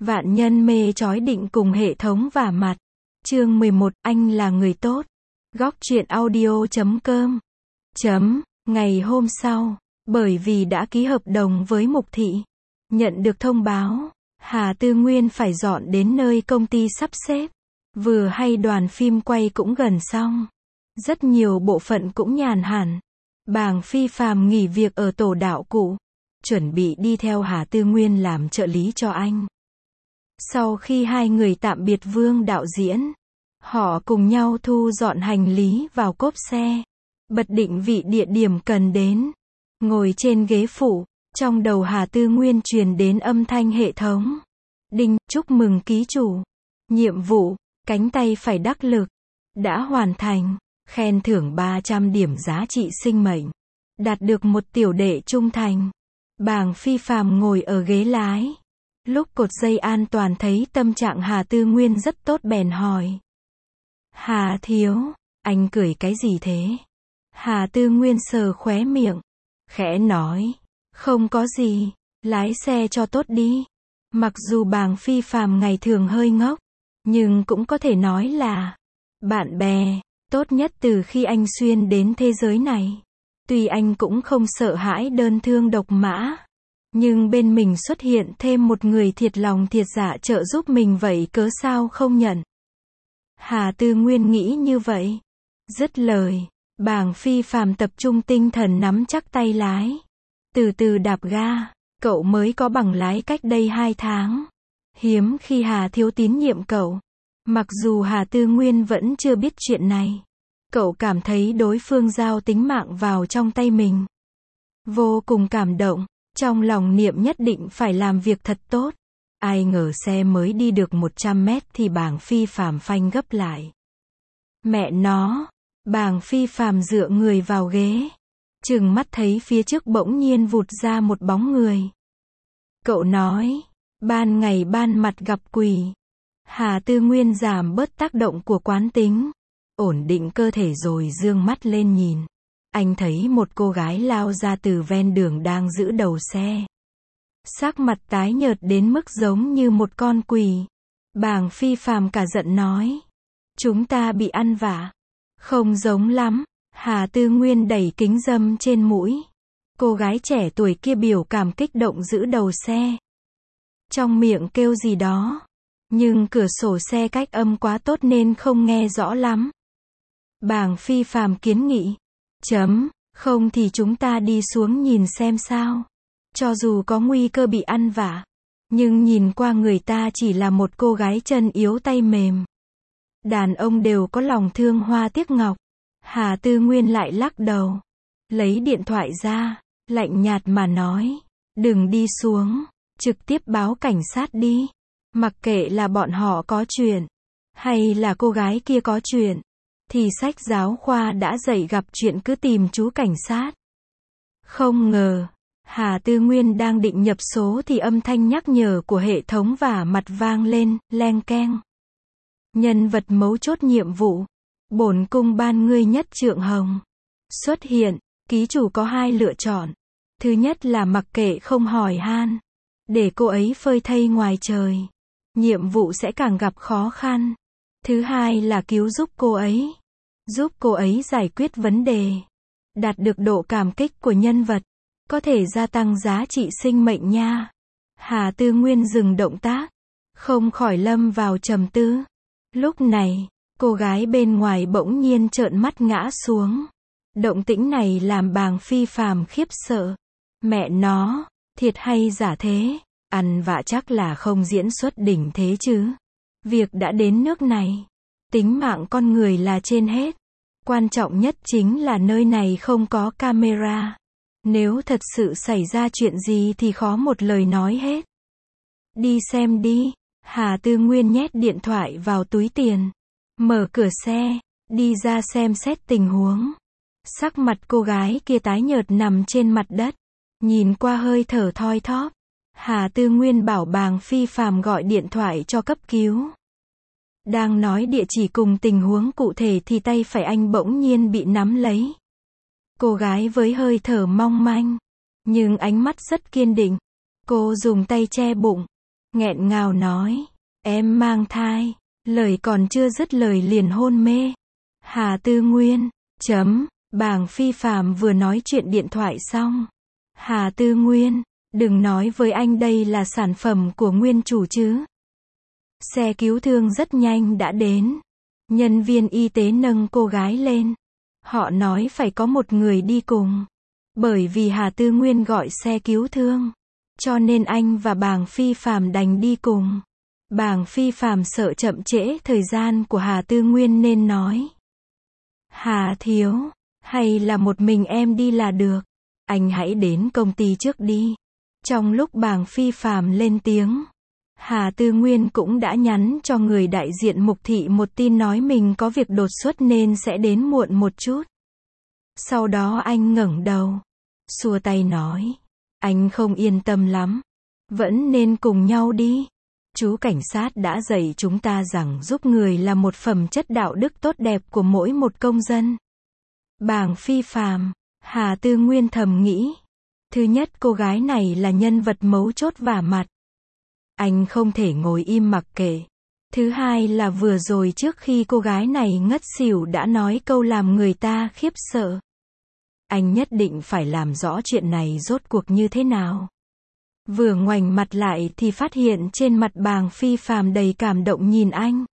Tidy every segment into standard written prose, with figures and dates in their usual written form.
Vạn nhân mê chói định cùng hệ thống vả mặt. Chương 11, anh là người tốt. Góc truyện audio.com. Ngày hôm sau, bởi vì đã ký hợp đồng với Mục Thị, nhận được thông báo, Hà Tư Nguyên phải dọn đến nơi công ty sắp xếp. Vừa hay đoàn phim quay cũng gần xong. Rất nhiều bộ phận cũng nhàn hẳn. Bàng Phi Phàm nghỉ việc ở tổ đạo cụ, chuẩn bị đi theo Hà Tư Nguyên làm trợ lý cho anh. Sau khi hai người tạm biệt Vương đạo diễn, họ cùng nhau thu dọn hành lý vào cốp xe, bật định vị địa điểm cần đến. Ngồi trên ghế phụ, trong đầu Hà Tư Nguyên truyền đến âm thanh hệ thống. Đinh, chúc mừng ký chủ. Nhiệm vụ, cánh tay phải đắc lực, đã hoàn thành. Khen thưởng 300 điểm giá trị sinh mệnh. Đạt được một tiểu đệ trung thành. Bàng Phi Phàm ngồi ở ghế lái. Lúc cột dây an toàn thấy tâm trạng Hà Tư Nguyên rất tốt bèn hỏi. Hà thiếu, anh cười cái gì thế? Hà Tư Nguyên sờ khóe miệng, khẽ nói, không có gì, lái xe cho tốt đi. Mặc dù Bàng Phi Phàm ngày thường hơi ngốc, nhưng cũng có thể nói là bạn bè tốt nhất từ khi anh xuyên đến thế giới này. Tuy anh cũng không sợ hãi đơn thương độc mã, nhưng bên mình xuất hiện thêm một người thiệt lòng thiệt dạ trợ giúp mình vậy cớ sao không nhận. Hà Tư Nguyên nghĩ như vậy. Dứt lời, Bàng Phi Phàm tập trung tinh thần nắm chắc tay lái. Từ từ đạp ga, cậu mới có bằng lái cách đây 2 tháng. Hiếm khi Hà thiếu tín nhiệm cậu. Mặc dù Hà Tư Nguyên vẫn chưa biết chuyện này, cậu cảm thấy đối phương giao tính mạng vào trong tay mình. Vô cùng cảm động, trong lòng niệm nhất định phải làm việc thật tốt. Ai ngờ xe mới đi được 100 mét thì Bàng Phi Phàm phanh gấp lại. Mẹ nó, Bàng Phi Phàm dựa người vào ghế, chừng mắt thấy phía trước bỗng nhiên vụt ra một bóng người. Cậu nói, ban ngày ban mặt gặp quỷ. Hà Tư Nguyên giảm bớt tác động của quán tính, ổn định cơ thể rồi dương mắt lên nhìn. Anh thấy một cô gái lao ra từ ven đường đang giữ đầu xe. Sắc mặt tái nhợt đến mức giống như một con quỷ. Bàng Phi Phàm cả giận nói, chúng ta bị ăn vạ. Không giống lắm. Hà Tư Nguyên đẩy kính râm trên mũi. Cô gái trẻ tuổi kia biểu cảm kích động giữ đầu xe, trong miệng kêu gì đó, nhưng cửa sổ xe cách âm quá tốt nên không nghe rõ lắm. Bàng Phi Phàm kiến nghị, không thì chúng ta đi xuống nhìn xem sao. Cho dù có nguy cơ bị ăn vạ, nhưng nhìn qua người ta chỉ là một cô gái chân yếu tay mềm. Đàn ông đều có lòng thương hoa tiếc ngọc. Hà Tư Nguyên lại lắc đầu, lấy điện thoại ra, lạnh nhạt mà nói, đừng đi xuống, trực tiếp báo cảnh sát đi. Mặc kệ là bọn họ có chuyện, hay là cô gái kia có chuyện, thì sách giáo khoa đã dạy gặp chuyện cứ tìm chú cảnh sát. Không ngờ, Hà Tư Nguyên đang định nhập số thì âm thanh nhắc nhở của hệ thống vả mặt vang lên, leng keng. Nhân vật mấu chốt nhiệm vụ, bổn cung ban ngươi nhất trượng hồng. Xuất hiện, ký chủ có 2 lựa chọn. Thứ nhất là mặc kệ không hỏi han, để cô ấy phơi thây ngoài trời. Nhiệm vụ sẽ càng gặp khó khăn. Thứ hai là cứu giúp cô ấy giải quyết vấn đề. Đạt được độ cảm kích của nhân vật, có thể gia tăng giá trị sinh mệnh nha. Hà Tư Nguyên dừng động tác, không khỏi lâm vào trầm tư. Lúc này, cô gái bên ngoài bỗng nhiên trợn mắt ngã xuống. Động tĩnh này làm Bàng Phi Phàm khiếp sợ. Mẹ nó, thiệt hay giả thế? Ăn vạ chắc là không diễn xuất đỉnh thế chứ. Việc đã đến nước này, tính mạng con người là trên hết. Quan trọng nhất chính là nơi này không có camera. Nếu thật sự xảy ra chuyện gì thì khó một lời nói hết. Đi xem đi. Hà Tư Nguyên nhét điện thoại vào túi tiền, mở cửa xe, đi ra xem xét tình huống. Sắc mặt cô gái kia tái nhợt nằm trên mặt đất, nhìn qua hơi thở thoi thóp. Hà Tư Nguyên bảo Bàng Phi Phàm gọi điện thoại cho cấp cứu. Đang nói địa chỉ cùng tình huống cụ thể thì tay phải anh bỗng nhiên bị nắm lấy. Cô gái với hơi thở mong manh, nhưng ánh mắt rất kiên định. Cô dùng tay che bụng, nghẹn ngào nói, em mang thai. Lời còn chưa dứt lời liền hôn mê. Hà Tư Nguyên, Bàng Phi Phạm vừa nói chuyện điện thoại xong. Hà Tư Nguyên, đừng nói với anh đây là sản phẩm của nguyên chủ chứ. Xe cứu thương rất nhanh đã đến. Nhân viên y tế nâng cô gái lên. Họ nói phải có một người đi cùng. Bởi vì Hà Tư Nguyên gọi xe cứu thương, cho nên anh và Bàng Phi Phạm đành đi cùng. Bàng Phi Phạm sợ chậm trễ thời gian của Hà Tư Nguyên nên nói, Hà thiếu, hay là một mình em đi là được. Anh hãy đến công ty trước đi. Trong lúc Bàng Phi Phạm lên tiếng, Hà Tư Nguyên cũng đã nhắn cho người đại diện Mục Thị một tin nói mình có việc đột xuất nên sẽ đến muộn một chút. Sau đó anh ngẩng đầu, xua tay nói, anh không yên tâm lắm. Vẫn nên cùng nhau đi. Chú cảnh sát đã dạy chúng ta rằng giúp người là một phẩm chất đạo đức tốt đẹp của mỗi một công dân. Bàng Phi Phạm, Hà Tư Nguyên thầm nghĩ. Thứ nhất, cô gái này là nhân vật mấu chốt vả mặt. Anh không thể ngồi im mặc kệ. Thứ hai là vừa rồi trước khi cô gái này ngất xỉu đã nói câu làm người ta khiếp sợ. Anh nhất định phải làm rõ chuyện này rốt cuộc như thế nào. Vừa ngoảnh mặt lại thì phát hiện trên mặt Bàng Phi Phạm đầy cảm động nhìn anh.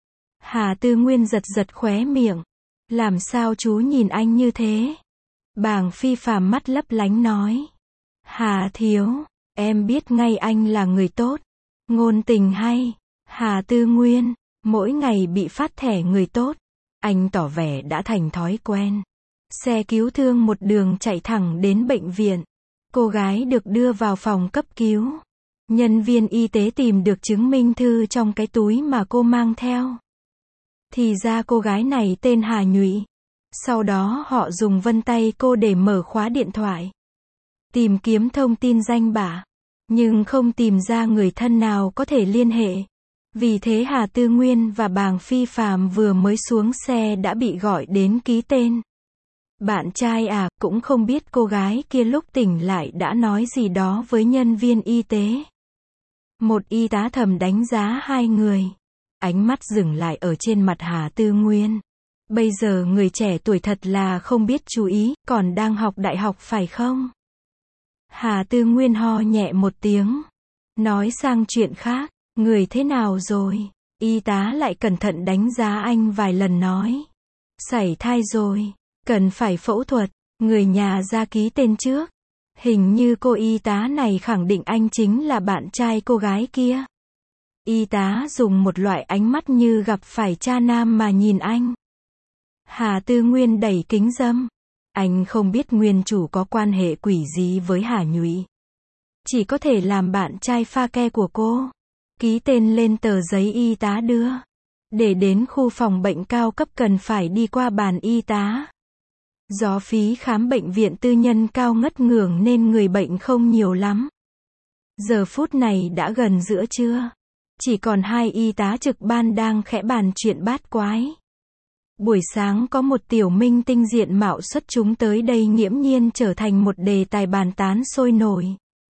Hà Tư Nguyên giật giật khóe miệng. Làm sao chú nhìn anh như thế? Bàng Phi Phạm mắt lấp lánh nói. Hà thiếu, em biết ngay anh là người tốt, ngôn tình hay. Hà Tư Nguyên, mỗi ngày bị phát thẻ người tốt, anh tỏ vẻ đã thành thói quen. Xe cứu thương một đường chạy thẳng đến bệnh viện. Cô gái được đưa vào phòng cấp cứu. Nhân viên y tế tìm được chứng minh thư trong cái túi mà cô mang theo. Thì ra cô gái này tên Hà Nhụy. Sau đó họ dùng vân tay cô để mở khóa điện thoại. Tìm kiếm thông tin danh bạ. Nhưng không tìm ra người thân nào có thể liên hệ. Vì thế Hà Tư Nguyên và Bàng Phi Phạm vừa mới xuống xe đã bị gọi đến ký tên. Bạn trai à, cũng không biết cô gái kia lúc tỉnh lại đã nói gì đó với nhân viên y tế. Một y tá thầm đánh giá hai người. Ánh mắt dừng lại ở trên mặt Hà Tư Nguyên. Bây giờ người trẻ tuổi thật là không biết chú ý, còn đang học đại học phải không? Hà Tư Nguyên ho nhẹ một tiếng. Nói sang chuyện khác, người thế nào rồi? Y tá lại cẩn thận đánh giá anh vài lần nói. Sảy thai rồi, cần phải phẫu thuật, người nhà ra ký tên trước. Hình như cô y tá này khẳng định anh chính là bạn trai cô gái kia. Y tá dùng một loại ánh mắt như gặp phải cha nam mà nhìn anh. Hà Tư Nguyên đẩy kính râm. Anh không biết nguyên chủ có quan hệ quỷ gì với Hà Nhụy. Chỉ có thể làm bạn trai pha ke của cô. Ký tên lên tờ giấy y tá đưa. Để đến khu phòng bệnh cao cấp cần phải đi qua bàn y tá. Do phí khám bệnh viện tư nhân cao ngất ngưởng nên người bệnh không nhiều lắm. Giờ phút này đã gần giữa trưa. Chỉ còn hai y tá trực ban đang khẽ bàn chuyện bát quái. Buổi sáng có một tiểu minh tinh diện mạo xuất chúng tới đây nghiễm nhiên trở thành một đề tài bàn tán sôi nổi.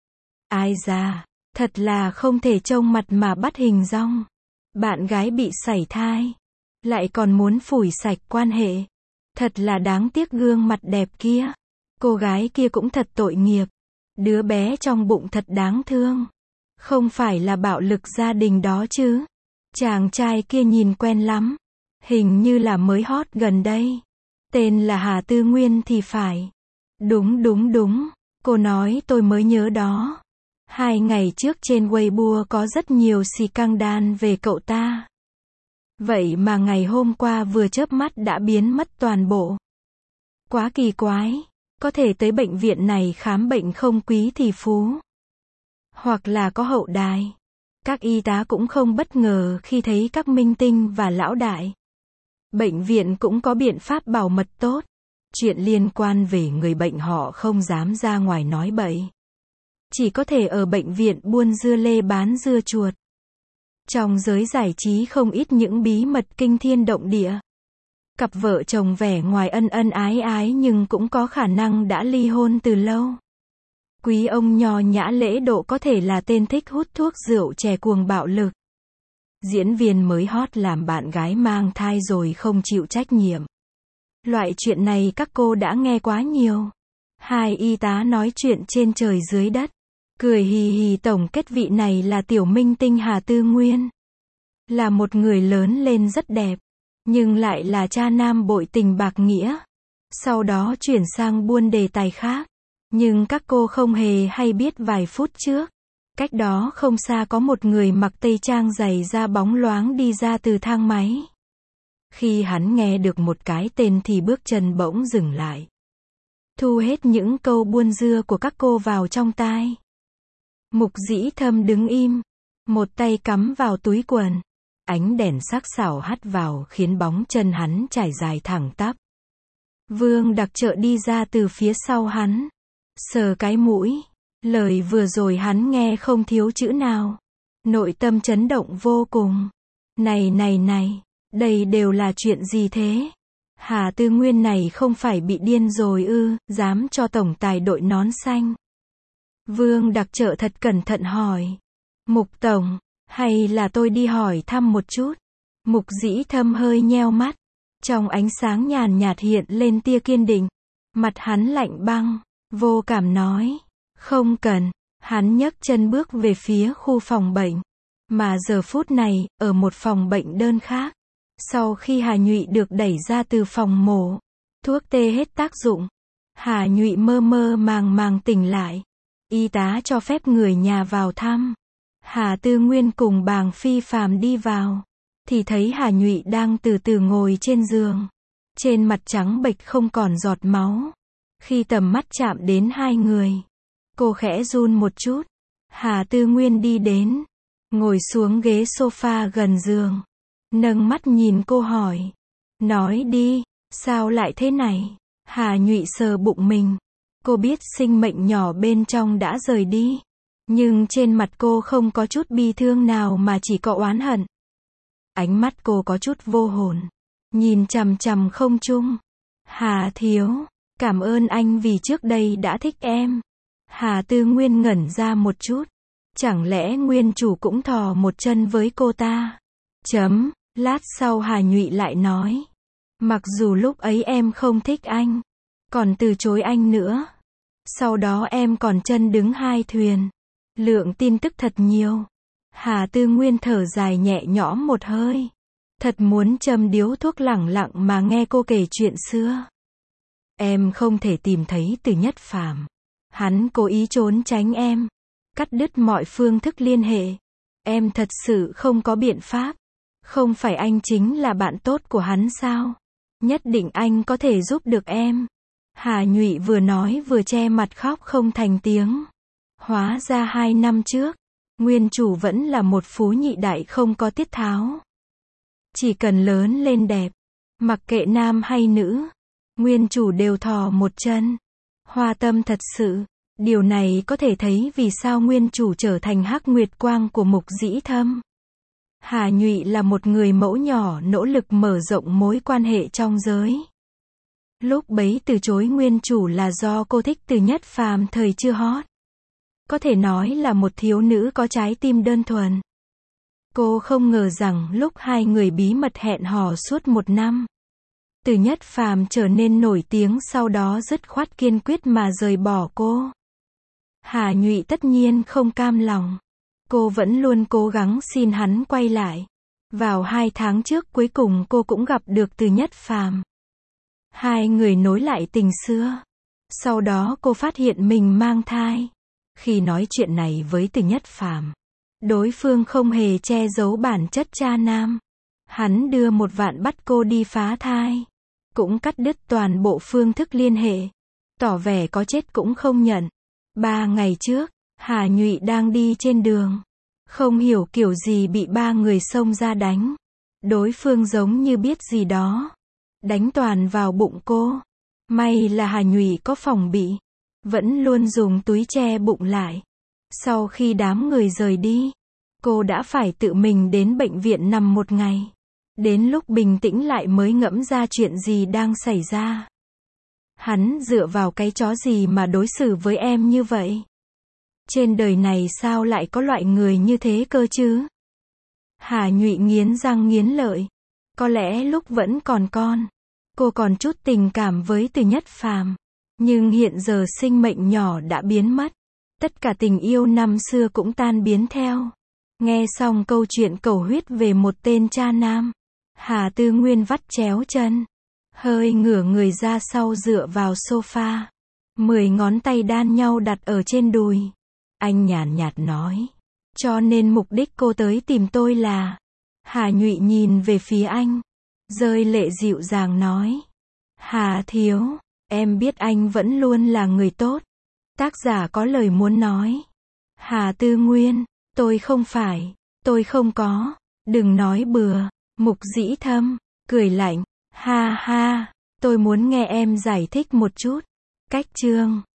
Ai da, thật là không thể trông mặt mà bắt hình dong. Bạn gái bị sảy thai, lại còn muốn phủi sạch quan hệ. Thật là đáng tiếc gương mặt đẹp kia. Cô gái kia cũng thật tội nghiệp. Đứa bé trong bụng thật đáng thương. Không phải là bạo lực gia đình đó chứ. Chàng trai kia nhìn quen lắm. Hình như là mới hot gần đây. Tên là Hà Tư Nguyên thì phải. Đúng. Cô nói tôi mới nhớ đó. 2 ngày trước trên Weibo có rất nhiều scandal về cậu ta. Vậy mà ngày hôm qua vừa chớp mắt đã biến mất toàn bộ. Quá kỳ quái. Có thể tới bệnh viện này khám bệnh không quý thì phú. Hoặc là có hậu đài. Các y tá cũng không bất ngờ khi thấy các minh tinh và lão đại. Bệnh viện cũng có biện pháp bảo mật tốt. Chuyện liên quan về người bệnh họ không dám ra ngoài nói bậy. Chỉ có thể ở bệnh viện buôn dưa lê bán dưa chuột. Trong giới giải trí không ít những bí mật kinh thiên động địa. Cặp vợ chồng vẻ ngoài ân ân ái ái nhưng cũng có khả năng đã ly hôn từ lâu. Quý ông nho nhã lễ độ có thể là tên thích hút thuốc rượu chè cuồng bạo lực. Diễn viên mới hot làm bạn gái mang thai rồi không chịu trách nhiệm. Loại chuyện này các cô đã nghe quá nhiều. Hai y tá nói chuyện trên trời dưới đất. Cười hì hì tổng kết vị này là tiểu minh tinh Hà Tư Nguyên. Là một người lớn lên rất đẹp. Nhưng lại là cha nam bội tình bạc nghĩa. Sau đó chuyển sang buôn đề tài khác. Nhưng các cô không hề hay biết vài phút trước. Cách đó không xa có một người mặc tây trang giày da bóng loáng đi ra từ thang máy. Khi hắn nghe được một cái tên thì bước chân bỗng dừng lại. Thu hết những câu buôn dưa của các cô vào trong tai. Mục Dĩ Thâm đứng im. Một tay cắm vào túi quần. Ánh đèn sắc sảo hắt vào khiến bóng chân hắn trải dài thẳng tắp. Vương Đặc Trợ đi ra từ phía sau hắn. Sờ cái mũi. Lời vừa rồi hắn nghe không thiếu chữ nào. Nội tâm chấn động vô cùng. Này này này, đây đều là chuyện gì thế? Hà Tư Nguyên này không phải bị điên rồi ư, dám cho tổng tài đội nón xanh. Vương Đặc Trợ thật cẩn thận hỏi. Mục tổng, hay là tôi đi hỏi thăm một chút? Mục Dĩ Thâm hơi nheo mắt. Trong ánh sáng nhàn nhạt hiện lên tia kiên định. Mặt hắn lạnh băng, vô cảm nói. Không cần. Hắn nhấc chân bước về phía khu phòng bệnh. Mà giờ phút này, ở một phòng bệnh đơn khác. Sau khi Hà Nhụy được đẩy ra từ phòng mổ, thuốc tê hết tác dụng. Hà Nhụy mơ mơ màng màng tỉnh lại. Y tá cho phép người nhà vào thăm. Hà Tư Nguyên cùng Bàng Phi Phàm đi vào. Thì thấy Hà Nhụy đang từ từ ngồi trên giường. Trên mặt trắng bệch không còn giọt máu. Khi tầm mắt chạm đến hai người, cô khẽ run một chút. Hà Tư Nguyên đi đến, ngồi xuống ghế sofa gần giường. Nâng mắt nhìn cô hỏi. Nói đi, sao lại thế này? Hà Nhụy sờ bụng mình. Cô biết sinh mệnh nhỏ bên trong đã rời đi. Nhưng trên mặt cô không có chút bi thương nào mà chỉ có oán hận. Ánh mắt cô có chút vô hồn. Nhìn chằm chằm không trung. Hà thiếu, cảm ơn anh vì trước đây đã thích em. Hà Tư Nguyên ngẩn ra một chút. Chẳng lẽ nguyên chủ cũng thò một chân với cô ta? Lát sau Hà Nhụy lại nói. Mặc dù lúc ấy em không thích anh, còn từ chối anh nữa. Sau đó em còn chân đứng hai thuyền. Lượng tin tức thật nhiều. Hà Tư Nguyên thở dài nhẹ nhõm một hơi. Thật muốn châm điếu thuốc lẳng lặng mà nghe cô kể chuyện xưa. Em không thể tìm thấy Từ Nhất Phàm. Hắn cố ý trốn tránh em. Cắt đứt mọi phương thức liên hệ. Em thật sự không có biện pháp. Không phải anh chính là bạn tốt của hắn sao? Nhất định anh có thể giúp được em. Hà Nhụy vừa nói vừa che mặt khóc không thành tiếng. Hóa ra 2 năm trước, nguyên chủ vẫn là một phú nhị đại không có tiết tháo. Chỉ cần lớn lên đẹp, mặc kệ nam hay nữ, nguyên chủ đều thò một chân. Hoa tâm thật sự. Điều này có thể thấy vì sao nguyên chủ trở thành Hắc Nguyệt Quang của Mục Dĩ Thâm. Hà Nhụy là một người mẫu nhỏ nỗ lực mở rộng mối quan hệ trong giới. Lúc bấy từ chối nguyên chủ là do cô thích Từ Nhất Phàm thời chưa hot. Có thể nói là một thiếu nữ có trái tim đơn thuần. Cô không ngờ rằng lúc hai người bí mật hẹn hò suốt 1 năm, Từ Nhất Phàm trở nên nổi tiếng, sau đó dứt khoát kiên quyết mà rời bỏ cô. Hà Nhụy tất nhiên không cam lòng. Cô vẫn luôn cố gắng xin hắn quay lại. Vào 2 tháng trước cuối cùng cô cũng gặp được Từ Nhất Phàm. Hai người nối lại tình xưa. Sau đó cô phát hiện mình mang thai. Khi nói chuyện này với Từ Nhất Phàm, đối phương không hề che giấu bản chất cha nam. Hắn đưa 1 vạn bắt cô đi phá thai. Cũng cắt đứt toàn bộ phương thức liên hệ. Tỏ vẻ có chết cũng không nhận. 3 ngày trước, Hà Nhụy đang đi trên đường. Không hiểu kiểu gì bị 3 người xông ra đánh. Đối phương giống như biết gì đó. Đánh toàn vào bụng cô. May là Hà Nhụy có phòng bị. Vẫn luôn dùng túi che bụng lại. Sau khi đám người rời đi, cô đã phải tự mình đến bệnh viện nằm 1 ngày. Đến lúc bình tĩnh lại mới ngẫm ra chuyện gì đang xảy ra. Hắn dựa vào cái chó gì mà đối xử với em như vậy? Trên đời này sao lại có loại người như thế cơ chứ? Hà Nhụy nghiến răng nghiến lợi. Có lẽ lúc vẫn còn con, cô còn chút tình cảm với Từ Nhất Phàm. Nhưng hiện giờ sinh mệnh nhỏ đã biến mất. Tất cả tình yêu năm xưa cũng tan biến theo. Nghe xong câu chuyện cầu huyết về một tên cha nam, Hà Tư Nguyên vắt chéo chân, hơi ngửa người ra sau dựa vào sofa. 10 ngón tay đan nhau đặt ở trên đùi. Anh nhàn nhạt nói. Cho nên mục đích cô tới tìm tôi là... Hà Nhụy nhìn về phía anh, rơi lệ dịu dàng nói. Hà thiếu, em biết anh vẫn luôn là người tốt. Tác giả có lời muốn nói. Hà Tư Nguyên, tôi không có, đừng nói bừa. Mục Dĩ Thâm, cười lạnh, ha ha, tôi muốn nghe em giải thích một chút. Cách chương